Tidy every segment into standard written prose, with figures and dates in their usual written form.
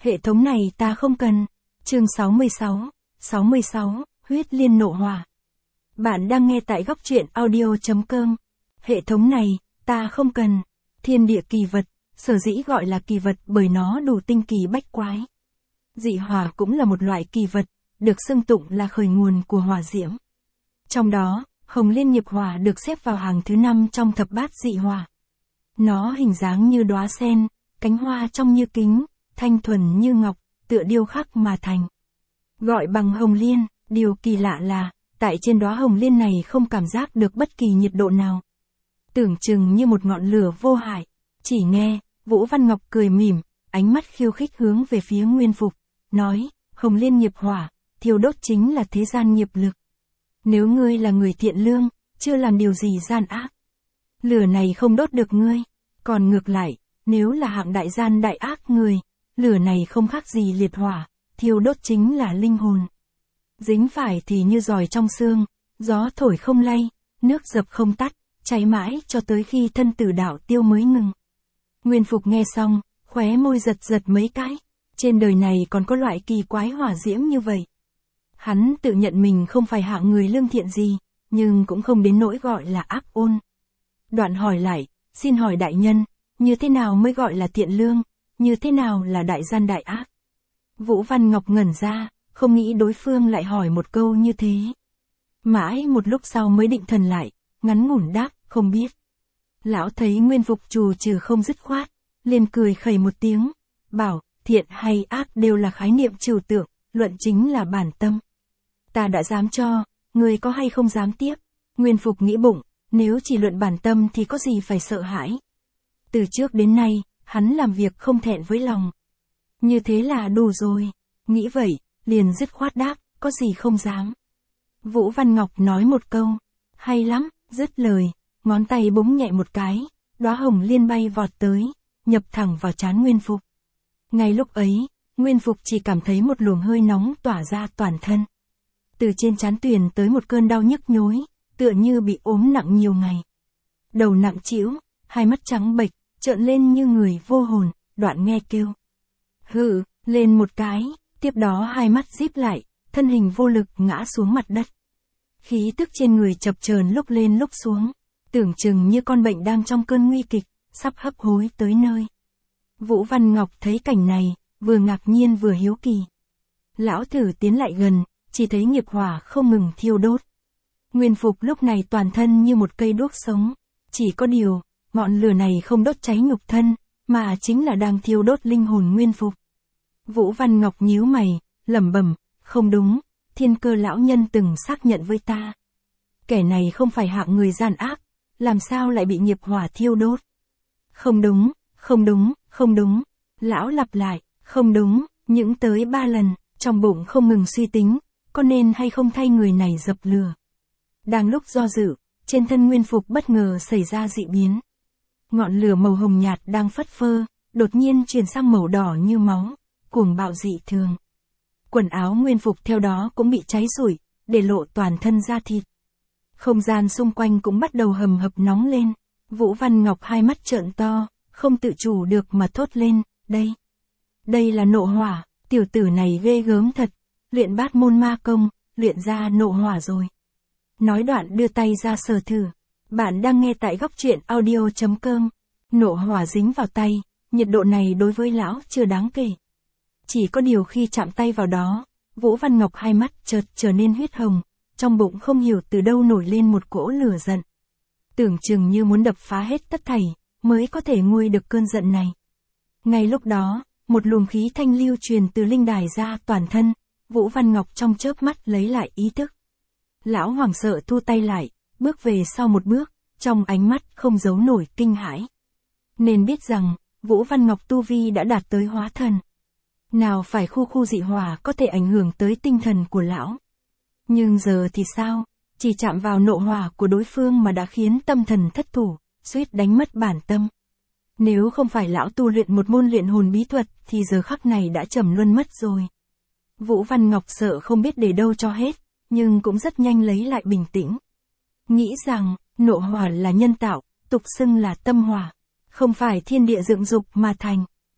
Hệ thống này ta không cần. Chương 66, huyết liên nộ hỏa. Bạn đang nghe tại góc truyện audio.com. Hệ thống này, ta không cần. Thiên địa kỳ vật, sở dĩ gọi là kỳ vật bởi nó đủ tinh kỳ bách quái. Dị hỏa cũng là một loại kỳ vật, được xưng tụng là khởi nguồn của hỏa diễm. Trong đó, hồng liên nghiệp hỏa được xếp vào hàng thứ 5 trong thập bát dị hỏa. Nó hình dáng như đóa sen, cánh hoa trong như kính, thanh thuần như ngọc, tựa điêu khắc mà thành. Gọi bằng hồng liên, điều kỳ lạ là, tại trên đóa hồng liên này không cảm giác được bất kỳ nhiệt độ nào. Tưởng chừng như một ngọn lửa vô hại. Chỉ nghe, Vũ Văn Ngọc cười mỉm, ánh mắt khiêu khích hướng về phía Nguyên Phục, nói, hồng liên nghiệp hỏa, thiêu đốt chính là thế gian nghiệp lực. Nếu ngươi là người thiện lương, chưa làm điều gì gian ác, lửa này không đốt được ngươi. Còn ngược lại, nếu là hạng đại gian đại ác người, lửa này không khác gì liệt hỏa, thiêu đốt chính là linh hồn. Dính phải thì như giòi trong xương, gió thổi không lay, nước dập không tắt, cháy mãi cho tới khi thân tử đạo tiêu mới ngừng. Nguyên Phục nghe xong, khóe môi giật giật mấy cái. Trên đời này còn có loại kỳ quái hỏa diễm như vậy. Hắn tự nhận mình không phải hạng người lương thiện gì, nhưng cũng không đến nỗi gọi là ác ôn. Đoạn hỏi lại, xin hỏi đại nhân, như thế nào mới gọi là thiện lương, như thế nào là đại gian đại ác? Vũ Văn Ngọc ngẩn ra, không nghĩ đối phương lại hỏi một câu như thế. Mãi một lúc sau mới định thần lại, ngắn ngủn đáp, không biết. Lão thấy Nguyên Phục trù trừ không dứt khoát, liền cười khẩy một tiếng, bảo, thiện hay ác đều là khái niệm trừu tượng, luận chính là bản tâm. Ta đã dám cho, người có hay không dám tiếp? Nguyên Phục nghĩ bụng, nếu chỉ luận bản tâm thì có gì phải sợ hãi. Từ trước đến nay, hắn làm việc không thẹn với lòng. Như thế là đủ rồi. Nghĩ vậy, liền dứt khoát đáp, có gì không dám. Vũ Văn Ngọc nói một câu, hay lắm, dứt lời, ngón tay búng nhẹ một cái, đóa hồng liên bay vọt tới, nhập thẳng vào trán Nguyên Phục. Ngay lúc ấy, Nguyên Phục chỉ cảm thấy một luồng hơi nóng tỏa ra toàn thân. Từ trên trán tuyền tới một cơn đau nhức nhối, tựa như bị ốm nặng nhiều ngày. Đầu nặng trĩu, hai mắt trắng bệch, trợn lên như người vô hồn, đoạn nghe kêu. Hự, lên một cái, tiếp đó hai mắt díp lại, thân hình vô lực ngã xuống mặt đất. Khí tức trên người chập chờn lúc lên lúc xuống, tưởng chừng như con bệnh đang trong cơn nguy kịch, sắp hấp hối tới nơi. Vũ Văn Ngọc thấy cảnh này, vừa ngạc nhiên vừa hiếu kỳ. Lão thử tiến lại gần, chỉ thấy nghiệp hỏa không ngừng thiêu đốt. Nguyên Phục lúc này toàn thân như một cây đuốc sống, chỉ có điều, ngọn lửa này không đốt cháy nhục thân, mà chính là đang thiêu đốt linh hồn Nguyên Phục. Vũ Văn Ngọc nhíu mày, lẩm bẩm, không đúng, Thiên Cơ lão nhân từng xác nhận với ta. Kẻ này không phải hạng người gian ác, làm sao lại bị nghiệp hỏa thiêu đốt? Không đúng, không đúng, không đúng. Lão lặp lại, không đúng, những tới 3 lần, trong bụng không ngừng suy tính, có nên hay không thay người này dập lửa. Đang lúc do dự, trên thân Nguyên Phục bất ngờ xảy ra dị biến. Ngọn lửa màu hồng nhạt đang phất phơ, đột nhiên chuyển sang màu đỏ như máu, cuồng bạo dị thường. Quần áo Nguyên Phục theo đó cũng bị cháy rụi, để lộ toàn thân da thịt. Không gian xung quanh cũng bắt đầu hầm hập nóng lên. Vũ Văn Ngọc hai mắt trợn to, không tự chủ được mà thốt lên, đây là nộ hỏa, tiểu tử này ghê gớm thật, luyện bát môn ma công, luyện ra nộ hỏa rồi. Nói đoạn đưa tay ra sờ thử. Bạn đang nghe tại góc truyện audio.com. Nộ hỏa dính vào tay, nhiệt độ này đối với lão chưa đáng kể. Chỉ có điều khi chạm tay vào đó, Vũ Văn Ngọc hai mắt chợt trở nên huyết hồng, trong bụng không hiểu từ đâu nổi lên một cỗ lửa giận. Tưởng chừng như muốn đập phá hết tất thảy, mới có thể nguôi được cơn giận này. Ngay lúc đó, một luồng khí thanh lưu truyền từ linh đài ra toàn thân, Vũ Văn Ngọc trong chớp mắt lấy lại ý thức. Lão hoảng sợ thu tay lại, bước về sau một bước, trong ánh mắt không giấu nổi kinh hãi. Nên biết rằng, Vũ Văn Ngọc tu vi đã đạt tới hóa thần. Nào phải khu dị hỏa có thể ảnh hưởng tới tinh thần của lão. Nhưng giờ thì sao, chỉ chạm vào nộ hỏa của đối phương mà đã khiến tâm thần thất thủ, suýt đánh mất bản tâm. Nếu không phải lão tu luyện một môn luyện hồn bí thuật thì giờ khắc này đã trầm luân mất rồi. Vũ Văn Ngọc sợ không biết để đâu cho hết, nhưng cũng rất nhanh lấy lại bình tĩnh. Nghĩ rằng, nộ hỏa là nhân tạo, tục xưng là tâm hỏa, không phải thiên địa dựng dục mà thành.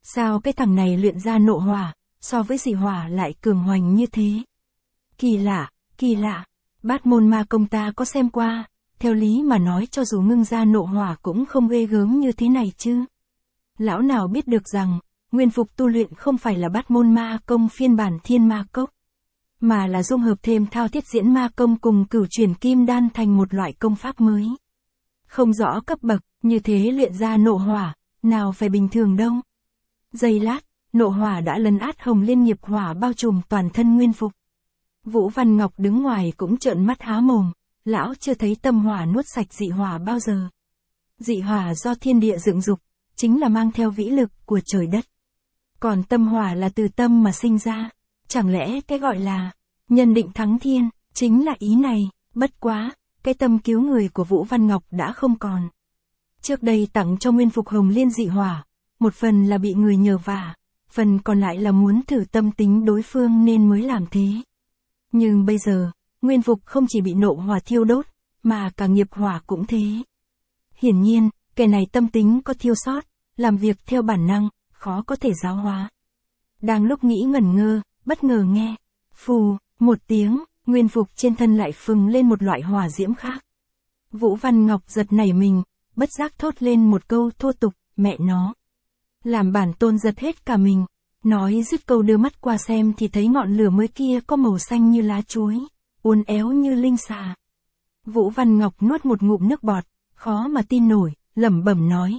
Sao cái thằng này luyện ra nộ hỏa, so với dị hỏa lại cường hoành như thế? Kỳ lạ, kỳ lạ. Bát môn ma công ta có xem qua, theo lý mà nói cho dù ngưng ra nộ hỏa cũng không ghê gớm như thế này chứ. Lão nào biết được rằng, Nguyên Phục tu luyện không phải là bát môn ma công phiên bản thiên ma cốc, mà là dung hợp thêm thao thiết diễn ma công cùng cửu chuyển kim đan thành một loại công pháp mới. Không rõ cấp bậc, như thế luyện ra nộ hỏa, nào phải bình thường đâu. Giây lát, nộ hỏa đã lấn át Hồng Liên nghiệp hỏa bao trùm toàn thân Nguyên Phục. Vũ Văn Ngọc đứng ngoài cũng trợn mắt há mồm, lão chưa thấy tâm hỏa nuốt sạch dị hỏa bao giờ. Dị hỏa do thiên địa dựng dục, chính là mang theo vĩ lực của trời đất. Còn tâm hỏa là từ tâm mà sinh ra, chẳng lẽ cái gọi là nhân định thắng thiên, chính là ý này, bất quá, cái tâm cứu người của Vũ Văn Ngọc đã không còn. Trước đây tặng cho Nguyên Phục Hồng Liên dị hỏa, một phần là bị người nhờ vả, phần còn lại là muốn thử tâm tính đối phương nên mới làm thế. Nhưng bây giờ, Nguyên Phục không chỉ bị nộ hỏa thiêu đốt, mà cả nghiệp hỏa cũng thế. Hiển nhiên, kẻ này tâm tính có thiêu sót, làm việc theo bản năng, khó có thể giáo hóa. Đang lúc nghĩ ngẩn ngơ, bất ngờ nghe, phù, một tiếng, Nguyên Phục trên thân lại phừng lên một loại hỏa diễm khác. Vũ Văn Ngọc giật nảy mình, bất giác thốt lên một câu thô tục, mẹ nó. Làm bản tôn giật hết cả mình, nói dứt câu đưa mắt qua xem thì thấy ngọn lửa mới kia có màu xanh như lá chuối, uốn éo như linh xà. Vũ Văn Ngọc nuốt một ngụm nước bọt, khó mà tin nổi, lẩm bẩm nói,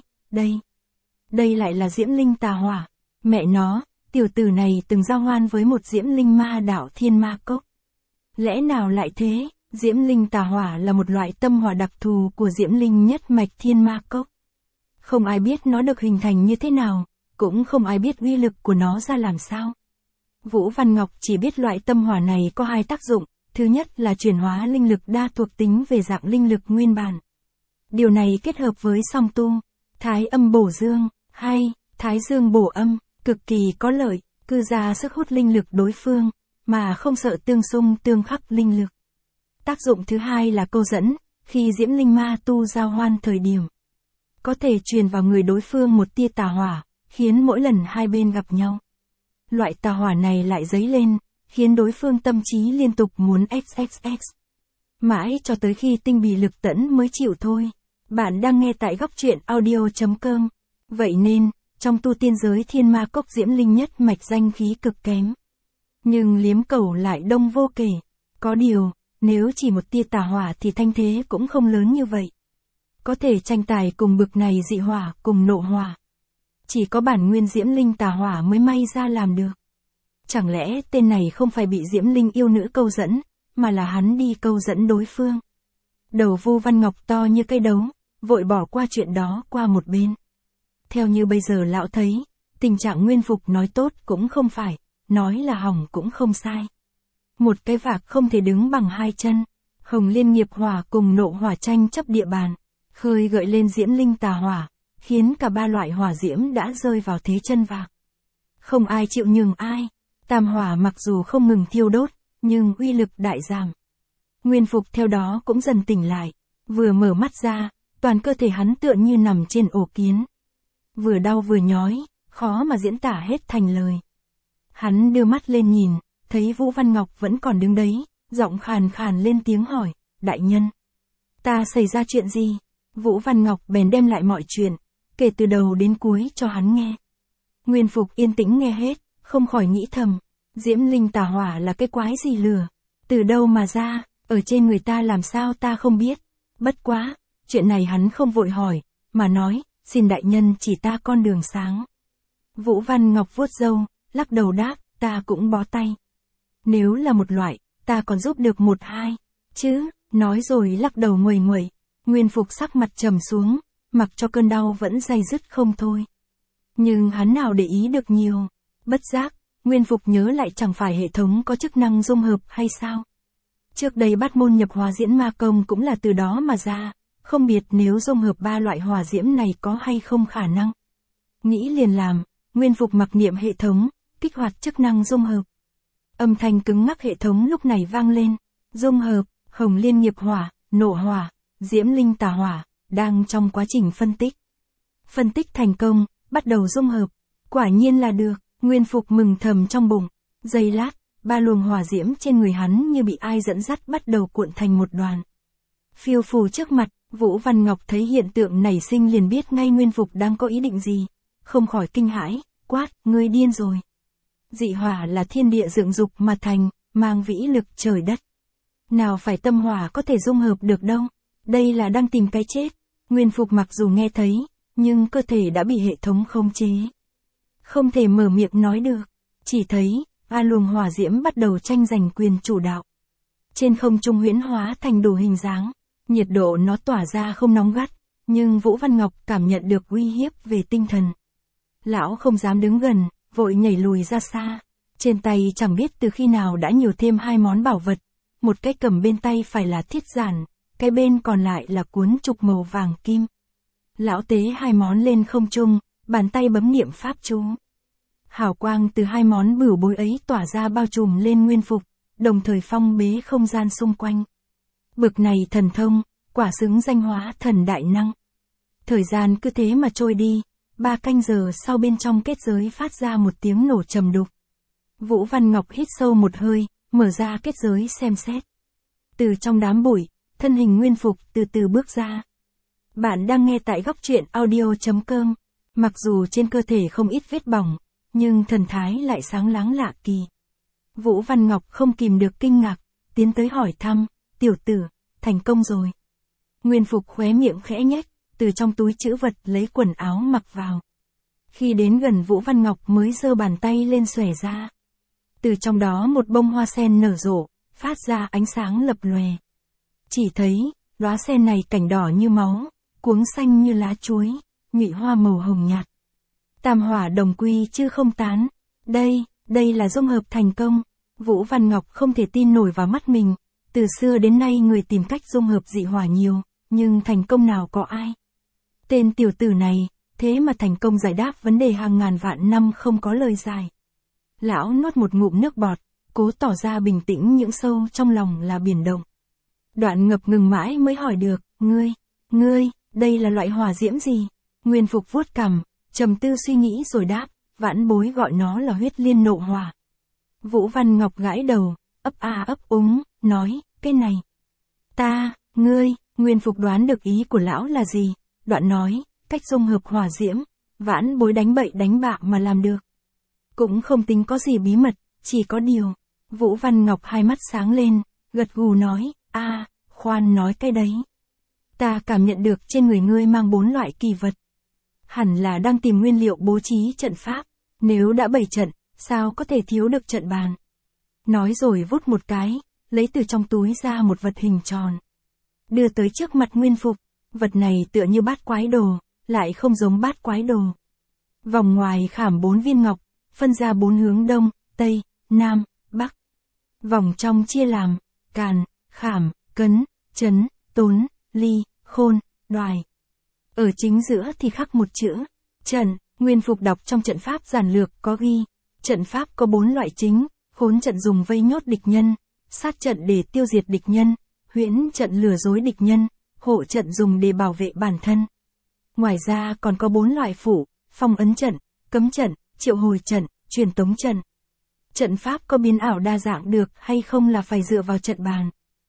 đây lại là diễm linh tà hỏa, mẹ nó, tiểu tử này từng giao hoan với một diễm linh ma đạo thiên ma cốc. Lẽ nào lại thế, diễm linh tà hỏa là một loại tâm hỏa đặc thù của diễm linh nhất mạch thiên ma cốc. Không ai biết nó được hình thành như thế nào, cũng không ai biết uy lực của nó ra làm sao. Vũ Văn Ngọc chỉ biết loại tâm hỏa này có hai tác dụng, thứ nhất là chuyển hóa linh lực đa thuộc tính về dạng linh lực nguyên bản. Điều này kết hợp với song tu, thái âm bổ dương, hay thái dương bổ âm, cực kỳ có lợi, cư ra sức hút linh lực đối phương, mà không sợ tương xung tương khắc linh lực. Tác dụng thứ hai là câu dẫn, khi diễm linh ma tu giao hoan thời điểm, có thể truyền vào người đối phương một tia tà hỏa, khiến mỗi lần hai bên gặp nhau, loại tà hỏa này lại dấy lên, khiến đối phương tâm trí liên tục muốn XXX. Mãi cho tới khi tinh bì lực tẫn mới chịu thôi. Bạn đang nghe tại góc truyện audio.com. Vậy nên, trong tu tiên giới thiên ma cốc diễm linh nhất mạch danh khí cực kém. Nhưng liếm cầu lại đông vô kể. Có điều, nếu chỉ một tia tà hỏa thì thanh thế cũng không lớn như vậy. Có thể tranh tài cùng bực này dị hỏa cùng nộ hỏa. Chỉ có bản nguyên diễm linh tà hỏa mới may ra làm được. Chẳng lẽ tên này không phải bị diễm linh yêu nữ câu dẫn, mà là hắn đi câu dẫn đối phương. Đầu Vũ Văn Ngọc to như cây đấu, vội bỏ qua chuyện đó qua một bên. Theo như bây giờ lão thấy, tình trạng Nguyên Phục nói tốt cũng không phải, nói là hỏng cũng không sai. Một cái vạc không thể đứng bằng hai chân, Hồng Liên nghiệp hỏa cùng nộ hỏa tranh chấp địa bàn, khơi gợi lên diễm linh tà hỏa, khiến cả ba loại hỏa diễm đã rơi vào thế chân vạc. Không ai chịu nhường ai, tam hỏa mặc dù không ngừng thiêu đốt, nhưng uy lực đại giảm. Nguyên Phục theo đó cũng dần tỉnh lại, vừa mở mắt ra, toàn cơ thể hắn tựa như nằm trên ổ kiến. Vừa đau vừa nhói, khó mà diễn tả hết thành lời. Hắn đưa mắt lên nhìn, thấy Vũ Văn Ngọc vẫn còn đứng đấy, giọng khàn khàn lên tiếng hỏi, đại nhân, ta xảy ra chuyện gì? Vũ Văn Ngọc bèn đem lại mọi chuyện, kể từ đầu đến cuối cho hắn nghe. Nguyên Phục yên tĩnh nghe hết, không khỏi nghĩ thầm, diễm linh tà hỏa là cái quái gì lửa, từ đâu mà ra, ở trên người ta làm sao ta không biết. Bất quá, chuyện này hắn không vội hỏi, mà nói, xin đại nhân chỉ ta con đường sáng. Vũ Văn Ngọc vuốt râu, lắc đầu đáp, ta cũng bó tay. Nếu là một loại, ta còn giúp được một hai, chứ, nói rồi lắc đầu nguầy nguậy. Nguyên Phục sắc mặt trầm xuống, mặc cho cơn đau vẫn day dứt không thôi. Nhưng hắn nào để ý được nhiều, bất giác, Nguyên Phục nhớ lại chẳng phải hệ thống có chức năng dung hợp hay sao. Trước đây bát môn nhập hóa diễn ma công cũng là từ đó mà ra, không biết nếu dung hợp ba loại hỏa diễm này có hay không khả năng. Nghĩ liền làm, Nguyên Phục mặc niệm hệ thống, kích hoạt chức năng dung hợp. Âm thanh cứng ngắc hệ thống lúc này vang lên, dung hợp, Hồng Liên nghiệp hỏa, nộ hỏa, diễm linh tà hỏa, đang trong quá trình phân tích. Phân tích thành công, bắt đầu dung hợp. Quả nhiên là được, Nguyên Phục mừng thầm trong bụng. Giây lát, ba luồng hỏa diễm trên người hắn như bị ai dẫn dắt bắt đầu cuộn thành một đoàn. Phiêu phù trước mặt, Vũ Văn Ngọc thấy hiện tượng nảy sinh liền biết ngay Nguyên Phục đang có ý định gì. Không khỏi kinh hãi, quát, ngươi điên rồi. Dị hỏa là thiên địa dựng dục mà thành, mang vĩ lực trời đất. Nào phải tâm hỏa có thể dung hợp được đâu, đây là đang tìm cái chết. Nguyên Phục mặc dù nghe thấy, nhưng cơ thể đã bị hệ thống khống chế. Không thể mở miệng nói được, chỉ thấy, ba luồng hỏa diễm bắt đầu tranh giành quyền chủ đạo. Trên không trung huyễn hóa thành đủ hình dáng, nhiệt độ nó tỏa ra không nóng gắt, nhưng Vũ Văn Ngọc cảm nhận được uy hiếp về tinh thần. Lão không dám đứng gần, vội nhảy lùi ra xa. Trên tay chẳng biết từ khi nào đã nhiều thêm hai món bảo vật. Một cái cầm bên tay phải là thiết giản, cái bên còn lại là cuốn trục màu vàng kim. Lão tế hai món lên không trung, bàn tay bấm niệm pháp chú. Hào quang từ hai món bửu bối ấy tỏa ra bao trùm lên Nguyên Phục, đồng thời phong bế không gian xung quanh. Bực này thần thông, quả xứng danh hóa thần đại năng. Thời gian cứ thế mà trôi đi, 3 canh giờ sau bên trong kết giới phát ra một tiếng nổ trầm đục. Vũ Văn Ngọc hít sâu một hơi, mở ra kết giới xem xét. Từ trong đám bụi, thân hình Nguyên Phục từ từ bước ra. Bạn đang nghe tại góc truyện audio.com. Mặc dù trên cơ thể không ít vết bỏng, nhưng thần thái lại sáng láng lạ kỳ. Vũ Văn Ngọc không kìm được kinh ngạc, tiến tới hỏi thăm, tiểu tử, thành công rồi. Nguyên Phục khóe miệng khẽ nhếch, từ trong túi trữ vật lấy quần áo mặc vào. Khi đến gần Vũ Văn Ngọc mới giơ bàn tay lên xòe ra. Từ trong đó một bông hoa sen nở rộ, phát ra ánh sáng lập lòe. Chỉ thấy, đóa sen này cảnh đỏ như máu, cuống xanh như lá chuối, nhụy hoa màu hồng nhạt. Tam hỏa đồng quy chứ không tán. Đây là dung hợp thành công. Vũ Văn Ngọc không thể tin nổi vào mắt mình. Từ xưa đến nay người tìm cách dung hợp dị hỏa nhiều, nhưng thành công nào có ai. Tên tiểu tử này, thế mà thành công giải đáp vấn đề hàng ngàn vạn năm không có lời giải. Lão nuốt một ngụm nước bọt, cố tỏ ra bình tĩnh những sâu trong lòng là biển động. Đoạn ngập ngừng mãi mới hỏi được, ngươi, đây là loại hỏa diễm gì? Nguyên Phục vuốt cằm, trầm tư suy nghĩ rồi đáp, vãn bối gọi nó là huyết liên nộ hỏa. Vũ Văn Ngọc gãi đầu, ấp a ấp úng, nói, cái này. Nguyên Phục đoán được ý của lão là gì, đoạn nói, cách dung hợp hỏa diễm, vãn bối đánh bậy đánh bạ mà làm được. Cũng không tính có gì bí mật, chỉ có điều. Vũ Văn Ngọc hai mắt sáng lên, gật gù nói, khoan nói cái đấy. Ta cảm nhận được trên người ngươi mang 4 loại kỳ vật. Hẳn là đang tìm nguyên liệu bố trí trận pháp, nếu đã bày trận, sao có thể thiếu được trận bàn. Nói rồi vút một cái, lấy từ trong túi ra một vật hình tròn. Đưa tới trước mặt Nguyên Phục, vật này tựa như bát quái đồ, lại không giống bát quái đồ. Vòng ngoài khảm 4 viên ngọc, phân ra 4 hướng đông, tây, nam, bắc. Vòng trong chia làm, càn, khảm, cấn, chấn, tốn, ly, khôn, đoài. Ở chính giữa thì khắc một chữ, trận. Nguyên Phục đọc trong trận pháp giản lược có ghi, trận pháp có 4 loại chính, khốn trận dùng vây nhốt địch nhân, sát trận để tiêu diệt địch nhân, huyễn trận lừa dối địch nhân, hộ trận dùng để bảo vệ bản thân. Ngoài ra còn có 4 loại phủ, phong ấn trận, cấm trận, triệu hồi trận, truyền tống trận. Trận pháp có biến ảo đa dạng được hay không là phải dựa vào trận bàn.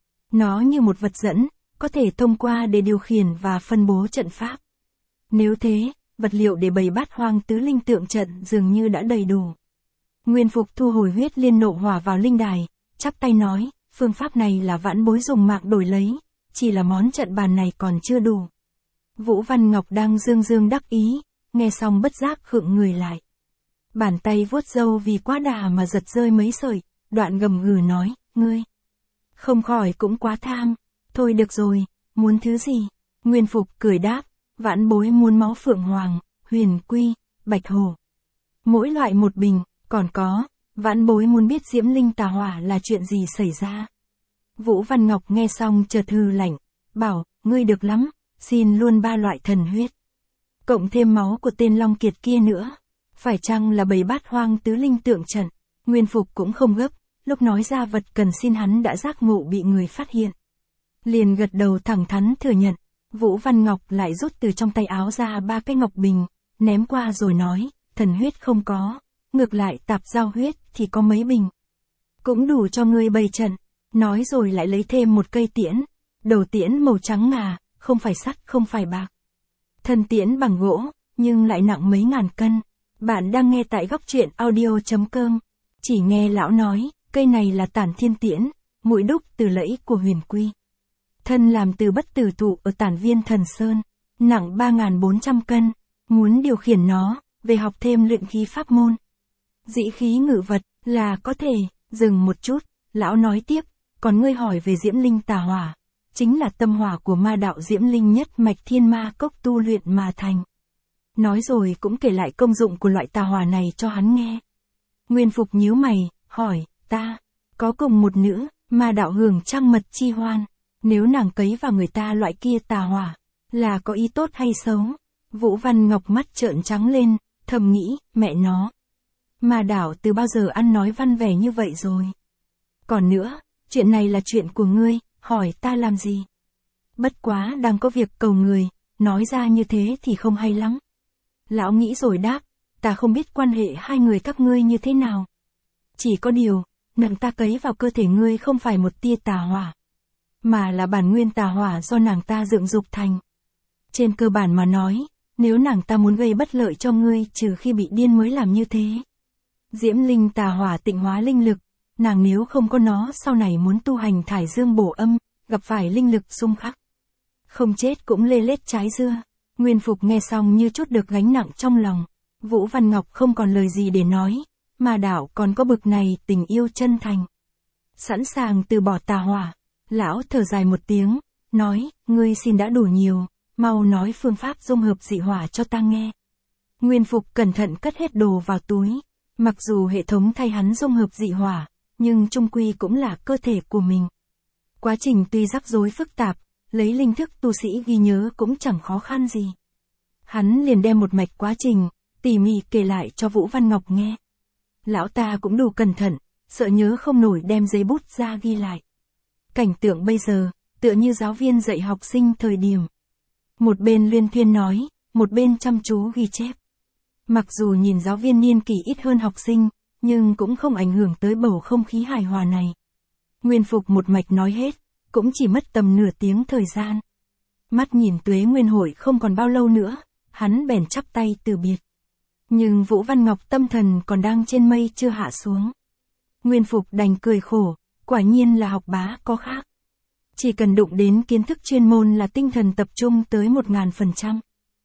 Nó như một vật dẫn, có thể thông qua để điều khiển và phân bố trận pháp. Nếu thế, vật liệu để bày bát hoang tứ linh tượng trận dường như đã đầy đủ. Nguyên Phục thu hồi huyết liên nộ hỏa vào linh đài, chắp tay nói, phương pháp này là vãn bối dùng mạng đổi lấy, chỉ là món trận bàn này còn chưa đủ. Vũ Văn Ngọc đang dương đắc ý, nghe xong bất giác khựng người lại. Bàn tay vuốt râu vì quá đà mà giật rơi mấy sợi, đoạn gầm gừ nói, ngươi. Không khỏi cũng quá tham, thôi được rồi, muốn thứ gì? Nguyên Phục cười đáp, vãn bối muốn máu phượng hoàng, huyền quy, bạch hổ. Mỗi loại một bình, còn có, vãn bối muốn biết diễm linh tà hỏa là chuyện gì xảy ra. Vũ Văn Ngọc nghe xong chợt hừ lạnh, bảo, ngươi được lắm, xin luôn 3 loại thần huyết. Cộng thêm máu của tên Long Kiệt kia nữa. Phải chăng là bầy bát hoang tứ linh tượng trận? Nguyên Phục cũng không gấp, lúc nói ra vật cần xin hắn đã giác ngộ bị người phát hiện. Liền gật đầu thẳng thắn thừa nhận. Vũ Văn Ngọc lại rút từ trong tay áo ra 3 cái ngọc bình, ném qua rồi nói, thần huyết không có, ngược lại tạp giao huyết thì có mấy bình. Cũng đủ cho ngươi bày trận, nói rồi lại lấy thêm một cây tiễn, đầu tiễn màu trắng ngà, không phải sắt không phải bạc. Thân tiễn bằng gỗ, nhưng lại nặng mấy ngàn cân. Bạn đang nghe tại góc truyện audio.com. Chỉ nghe lão nói, cây này là Tản Thiên Tiễn, mũi đúc từ lẫy của Huyền Quy. Thân làm từ bất tử thụ ở Tản Viên Thần Sơn, nặng 3.400 cân, muốn điều khiển nó, về học thêm luyện khí pháp môn. Dĩ khí ngự vật, là có thể, dừng một chút, lão nói tiếp, còn ngươi hỏi về Diễm Linh Tà Hỏa, chính là tâm hỏa của ma đạo Diễm Linh nhất mạch Thiên Ma Cốc tu luyện mà thành. Nói rồi cũng kể lại công dụng của loại tà hỏa này cho hắn nghe. Nguyên Phục nhíu mày, hỏi, ta, có cùng một nữ, ma đạo hưởng trăng mật chi hoan, nếu nàng cấy vào người ta loại kia tà hỏa, là có ý tốt hay xấu? Vũ Văn Ngọc mắt trợn trắng lên, thầm nghĩ, mẹ nó. Ma đạo từ bao giờ ăn nói văn vẻ như vậy rồi? Còn nữa, chuyện này là chuyện của ngươi, hỏi ta làm gì? Bất quá đang có việc cầu người, nói ra như thế thì không hay lắm. Lão nghĩ rồi đáp, ta không biết quan hệ hai người các ngươi như thế nào. Chỉ có điều, nàng ta cấy vào cơ thể ngươi không phải một tia tà hỏa, mà là bản nguyên tà hỏa do nàng ta dựng dục thành. Trên cơ bản mà nói, nếu nàng ta muốn gây bất lợi cho ngươi trừ khi bị điên mới làm như thế. Diễm Linh tà hỏa tịnh hóa linh lực, nàng nếu không có nó sau này muốn tu hành thải dương bổ âm, gặp phải linh lực xung khắc. Không chết cũng lê lết trái dưa. Nguyên Phục nghe xong như chút được gánh nặng trong lòng. Vũ Văn Ngọc không còn lời gì để nói, mà đạo còn có bực này tình yêu chân thành. Sẵn sàng từ bỏ tà hỏa. Lão thở dài một tiếng, nói, ngươi xin đã đủ nhiều, mau nói phương pháp dung hợp dị hỏa cho ta nghe. Nguyên Phục cẩn thận cất hết đồ vào túi. Mặc dù hệ thống thay hắn dung hợp dị hỏa, nhưng chung quy cũng là cơ thể của mình. Quá trình tuy rắc rối phức tạp, lấy linh thức tu sĩ ghi nhớ cũng chẳng khó khăn gì. Hắn liền đem một mạch quá trình, tỉ mỉ kể lại cho Vũ Văn Ngọc nghe. Lão ta cũng đủ cẩn thận, sợ nhớ không nổi đem giấy bút ra ghi lại. Cảnh tượng bây giờ, tựa như giáo viên dạy học sinh thời điểm. Một bên luyên thuyên nói, một bên chăm chú ghi chép. Mặc dù nhìn giáo viên niên kỷ ít hơn học sinh, nhưng cũng không ảnh hưởng tới bầu không khí hài hòa này. Nguyên Phục một mạch nói hết, cũng chỉ mất tầm nửa tiếng thời gian. Mắt nhìn Tuế Nguyên Hội không còn bao lâu nữa, hắn bèn chắp tay từ biệt. Nhưng Vũ Văn Ngọc tâm thần còn đang trên mây chưa hạ xuống. Nguyên Phục đành cười khổ, quả nhiên là học bá có khác. Chỉ cần đụng đến kiến thức chuyên môn là tinh thần tập trung tới 1000%.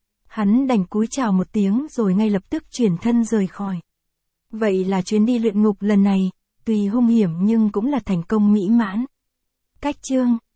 Hắn đành cúi chào một tiếng rồi ngay lập tức chuyển thân rời khỏi. Vậy là chuyến đi luyện ngục lần này, tuy hung hiểm nhưng cũng là thành công mỹ mãn. Cách chương